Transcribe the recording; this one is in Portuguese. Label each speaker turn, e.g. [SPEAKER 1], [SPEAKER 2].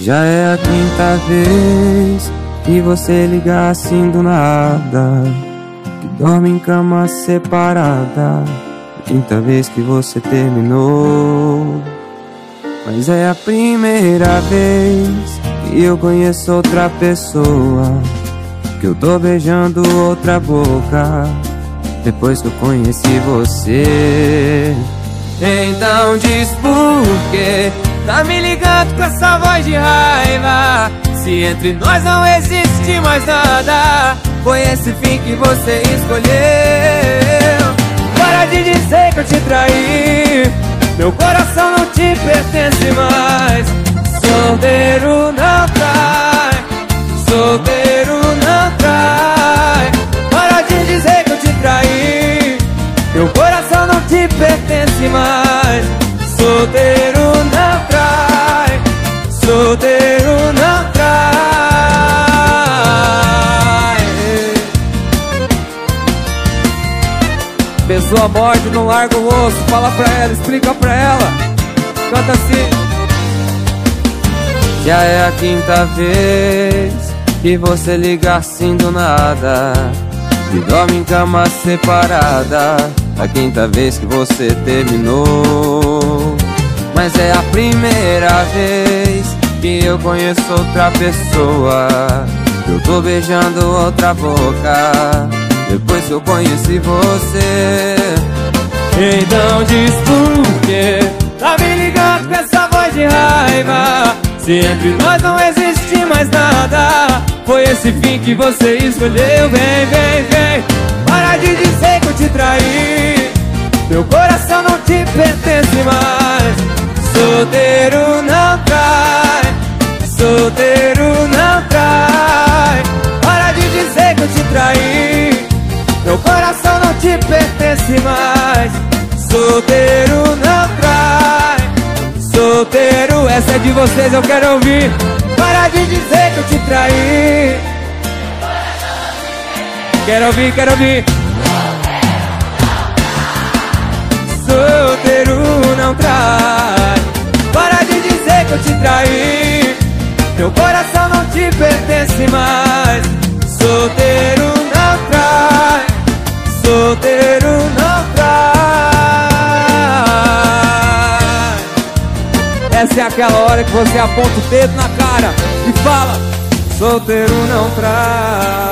[SPEAKER 1] Já é a quinta vez que você liga assim do nada, que dorme em cama separada. A quinta vez que você terminou. Mas é a primeira vez que eu conheço outra pessoa, que eu tô beijando outra boca depois que eu conheci você. Então diz por quê tá me ligando com essa voz de raiva, se entre nós não existe mais nada. Foi esse fim que você escolheu. Para de dizer que eu te traí, meu coração não te pertence mais. Solteiro não trai, solteiro não trai. Para de dizer que eu te traí, meu coração não te pertence mais. Solteiro não trai, solteiro não trai. Pessoa morde, não larga o osso. Fala pra ela, explica pra ela. Canta assim. Já é a quinta vez que você liga assim do nada, que dorme em cama separada. A quinta vez que você terminou. Mas é a primeira vez que eu conheço outra pessoa, que eu tô beijando outra boca depois que eu conheci você. Então diz por quê tá me ligando com essa voz de raiva, se entre nós não existe mais nada. Foi esse fim que você escolheu. Vem, vem, vem. Para de dizer que eu te traí, meu coração não te pertence mais. Solteiro não trai, solteiro não trai. Para de dizer que eu te traí, meu coração não te pertence mais. Solteiro não trai, solteiro. Essa é de vocês, eu quero ouvir. Para de dizer que eu te traí. Quero ouvir, quero ouvir. Solteiro não trai. Para de dizer que eu te traí, meu coração não te pertence mais. Solteiro não trai, solteiro não trai. Essa é aquela hora que você aponta o dedo na cara e fala: solteiro não trai.